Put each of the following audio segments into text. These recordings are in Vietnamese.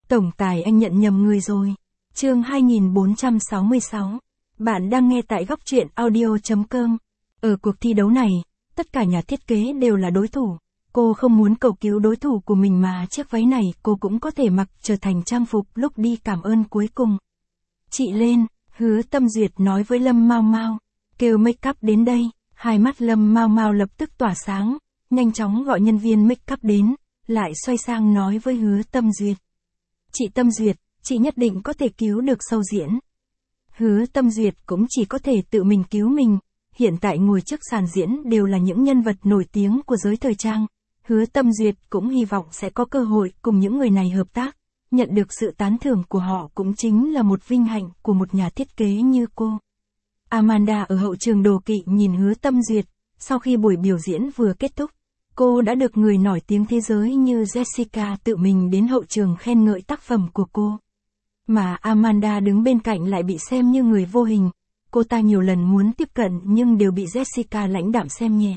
Tổng tài anh nhận nhầm người rồi. Chương 2466. Bạn đang nghe tại góc truyện audio.com. Ở cuộc thi đấu này, tất cả nhà thiết kế đều là đối thủ. Cô không muốn cầu cứu đối thủ của mình mà chiếc váy này cô cũng có thể mặc trở thành trang phục lúc đi cảm ơn cuối cùng. Chị lên, Hứa Tâm Duyệt nói với Lâm Mao Mao. Kêu make up đến đây. Hai mắt Lâm Mao Mao lập tức tỏa sáng, nhanh chóng gọi nhân viên make up đến, lại xoay sang nói với Hứa Tâm Duyệt. Chị Tâm Duyệt, chị nhất định có thể cứu được show diễn. Hứa Tâm Duyệt cũng chỉ có thể tự mình cứu mình, hiện tại ngồi trước sàn diễn đều là những nhân vật nổi tiếng của giới thời trang. Hứa Tâm Duyệt cũng hy vọng sẽ có cơ hội cùng những người này hợp tác, nhận được sự tán thưởng của họ cũng chính là một vinh hạnh của một nhà thiết kế như cô. Amanda ở hậu trường đồ kỵ nhìn Hứa Tâm Duyệt, sau khi buổi biểu diễn vừa kết thúc, cô đã được người nổi tiếng thế giới như Jessica tự mình đến hậu trường khen ngợi tác phẩm của cô. Mà Amanda đứng bên cạnh lại bị xem như người vô hình, cô ta nhiều lần muốn tiếp cận nhưng đều bị Jessica lãnh đạm xem nhẹ.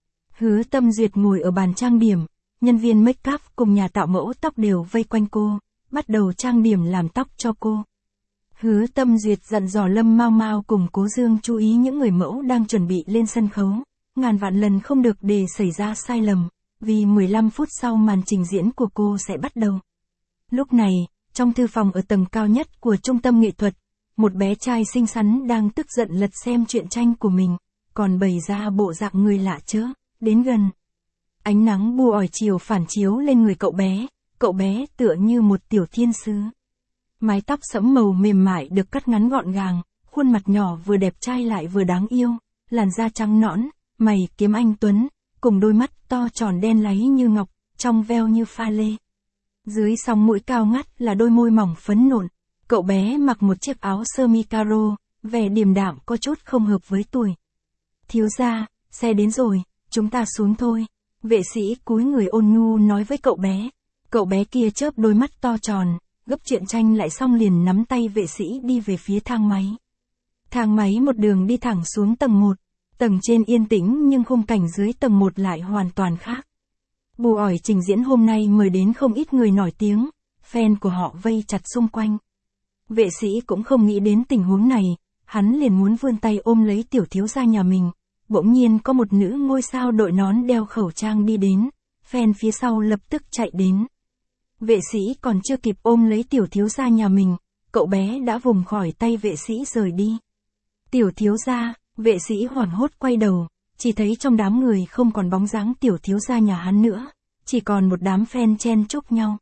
Hứa Tâm Duyệt ngồi ở bàn trang điểm, nhân viên make up cùng nhà tạo mẫu tóc đều vây quanh cô, bắt đầu trang điểm làm tóc cho cô. Hứa Tâm Duyệt dặn dò Lâm Mao Mao cùng Cố Dương chú ý những người mẫu đang chuẩn bị lên sân khấu, ngàn vạn lần không được để xảy ra sai lầm, vì 15 phút sau màn trình diễn của cô sẽ bắt đầu. Lúc này, trong thư phòng ở tầng cao nhất của trung tâm nghệ thuật, một bé trai xinh xắn đang tức giận lật xem truyện tranh của mình, còn bày ra bộ dạng người lạ chớ, đến gần. Ánh nắng bùa ỏi chiều phản chiếu lên người cậu bé tựa như một tiểu thiên sứ. Mái tóc sẫm màu mềm mại được cắt ngắn gọn gàng, khuôn mặt nhỏ vừa đẹp trai lại vừa đáng yêu, làn da trắng nõn, mày kiếm anh tuấn, cùng đôi mắt to tròn đen láy như ngọc, trong veo như pha lê. Dưới sóng mũi cao ngắt là đôi môi mỏng phấn nộn, cậu bé mặc một chiếc áo sơ mi caro, vẻ điềm đạm có chút không hợp với tuổi. Thiếu gia, xe đến rồi, chúng ta xuống thôi. Vệ sĩ cúi người ôn nhu nói với cậu bé kia chớp đôi mắt to tròn, gấp truyện tranh lại xong liền nắm tay vệ sĩ đi về phía thang máy. Thang máy một đường đi thẳng xuống tầng 1, tầng trên yên tĩnh nhưng khung cảnh dưới tầng 1 lại hoàn toàn khác. Bùa ỏi trình diễn hôm nay mời đến không ít người nổi tiếng, fan của họ vây chặt xung quanh. Vệ sĩ cũng không nghĩ đến tình huống này, hắn liền muốn vươn tay ôm lấy tiểu thiếu gia nhà mình, bỗng nhiên có một nữ ngôi sao đội nón đeo khẩu trang đi đến, fan phía sau lập tức chạy đến. Vệ sĩ còn chưa kịp ôm lấy tiểu thiếu gia nhà mình, cậu bé đã vùng khỏi tay vệ sĩ rời đi. Tiểu thiếu gia, vệ sĩ hoảng hốt quay đầu, chỉ thấy trong đám người không còn bóng dáng tiểu thiếu gia nhà hắn nữa, chỉ còn một đám fan chen chúc nhau.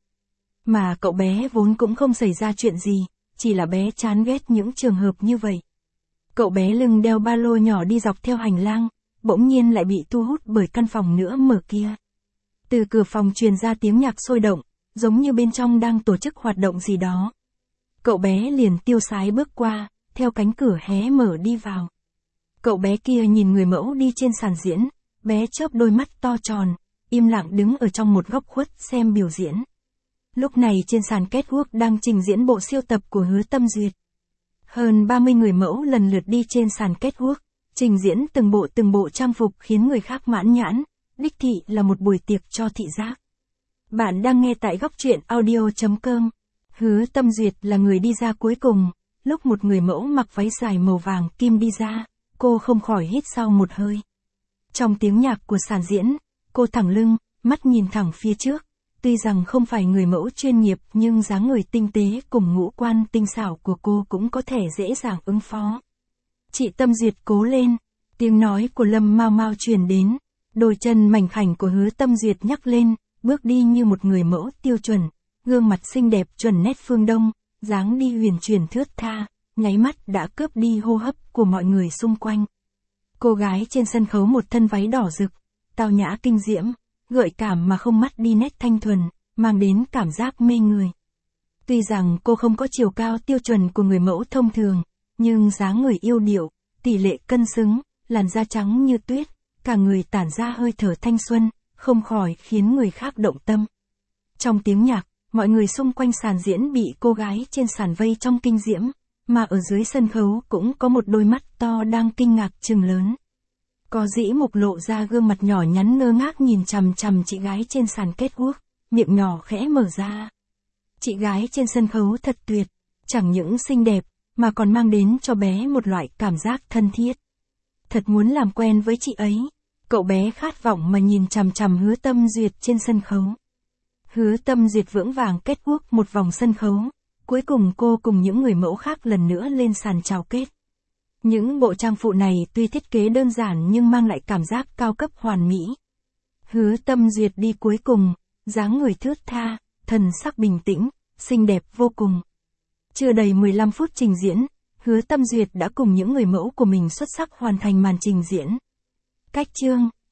Mà cậu bé vốn cũng không xảy ra chuyện gì, chỉ là bé chán ghét những trường hợp như vậy. Cậu bé lưng đeo ba lô nhỏ đi dọc theo hành lang, bỗng nhiên lại bị thu hút bởi căn phòng nữa mở kia. Từ cửa phòng truyền ra tiếng nhạc sôi động, giống như bên trong đang tổ chức hoạt động gì đó. Cậu bé liền tiêu sái bước qua, theo cánh cửa hé mở đi vào. Cậu bé kia nhìn người mẫu đi trên sàn diễn, bé chớp đôi mắt to tròn, im lặng đứng ở trong một góc khuất xem biểu diễn. Lúc này trên sàn catwalk đang trình diễn bộ siêu tập của Hứa Tâm Duyệt. Hơn 30 người mẫu lần lượt đi trên sàn catwalk, trình diễn từng bộ trang phục khiến người khác mãn nhãn, đích thị là một buổi tiệc cho thị giác. Bạn đang nghe tại góc truyện audio.com. Hứa Tâm Duyệt là người đi ra cuối cùng, lúc một người mẫu mặc váy dài màu vàng kim đi ra, cô không khỏi hít sâu một hơi. Trong tiếng nhạc của sàn diễn, cô thẳng lưng, mắt nhìn thẳng phía trước, tuy rằng không phải người mẫu chuyên nghiệp nhưng dáng người tinh tế cùng ngũ quan tinh xảo của cô cũng có thể dễ dàng ứng phó. Chị Tâm Duyệt cố lên, tiếng nói của Lâm Mao Mao truyền đến, đôi chân mảnh khảnh của Hứa Tâm Duyệt nhắc lên, bước đi như một người mẫu tiêu chuẩn, gương mặt xinh đẹp chuẩn nét phương Đông, dáng đi huyền chuyển thướt tha, nháy mắt đã cướp đi hô hấp của mọi người xung quanh. Cô gái trên sân khấu một thân váy đỏ rực, tao nhã kinh diễm, gợi cảm mà không mất đi nét thanh thuần, mang đến cảm giác mê người. Tuy rằng cô không có chiều cao tiêu chuẩn của người mẫu thông thường, nhưng dáng người yêu điệu, tỷ lệ cân xứng, làn da trắng như tuyết, cả người tản ra hơi thở thanh xuân, không khỏi khiến người khác động tâm. Trong tiếng nhạc, mọi người xung quanh sàn diễn bị cô gái trên sàn vây trong kinh diễm, mà ở dưới sân khấu cũng có một đôi mắt to đang kinh ngạc trừng lớn. Có dĩ mục lộ ra gương mặt nhỏ nhắn ngơ ngác nhìn chằm chằm chị gái trên sàn catwalk, miệng nhỏ khẽ mở ra. Chị gái trên sân khấu thật tuyệt, chẳng những xinh đẹp, mà còn mang đến cho bé một loại cảm giác thân thiết. Thật muốn làm quen với chị ấy. Cậu bé khát vọng mà nhìn chằm chằm Hứa Tâm Duyệt trên sân khấu. Hứa Tâm Duyệt vững vàng kết quốc một vòng sân khấu. Cuối cùng cô cùng những người mẫu khác lần nữa lên sàn chào kết. Những bộ trang phụ này tuy thiết kế đơn giản nhưng mang lại cảm giác cao cấp hoàn mỹ. Hứa Tâm Duyệt đi cuối cùng, dáng người thướt tha, thần sắc bình tĩnh, xinh đẹp vô cùng. Chưa đầy 15 phút trình diễn, Hứa Tâm Duyệt đã cùng những người mẫu của mình xuất sắc hoàn thành màn trình diễn. Cách chương